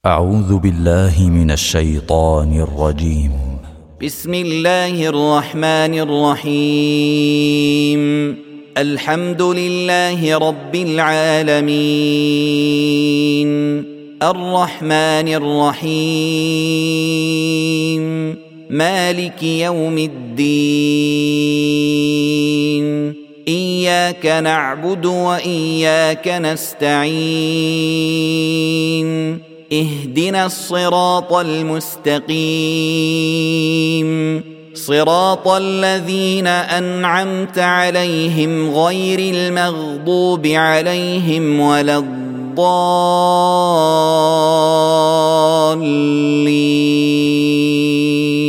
أعوذ بالله من الشيطان الرجيم. بسم الله الرحمن الرحيم. الحمد لله رب العالمين، الرحمن الرحيم، مالك يوم الدين، إياك نعبد وإياك نستعين، اهدنا الصراط المستقيم، صراط الذين أنعمت عليهم غير المغضوب عليهم ولا الضالين.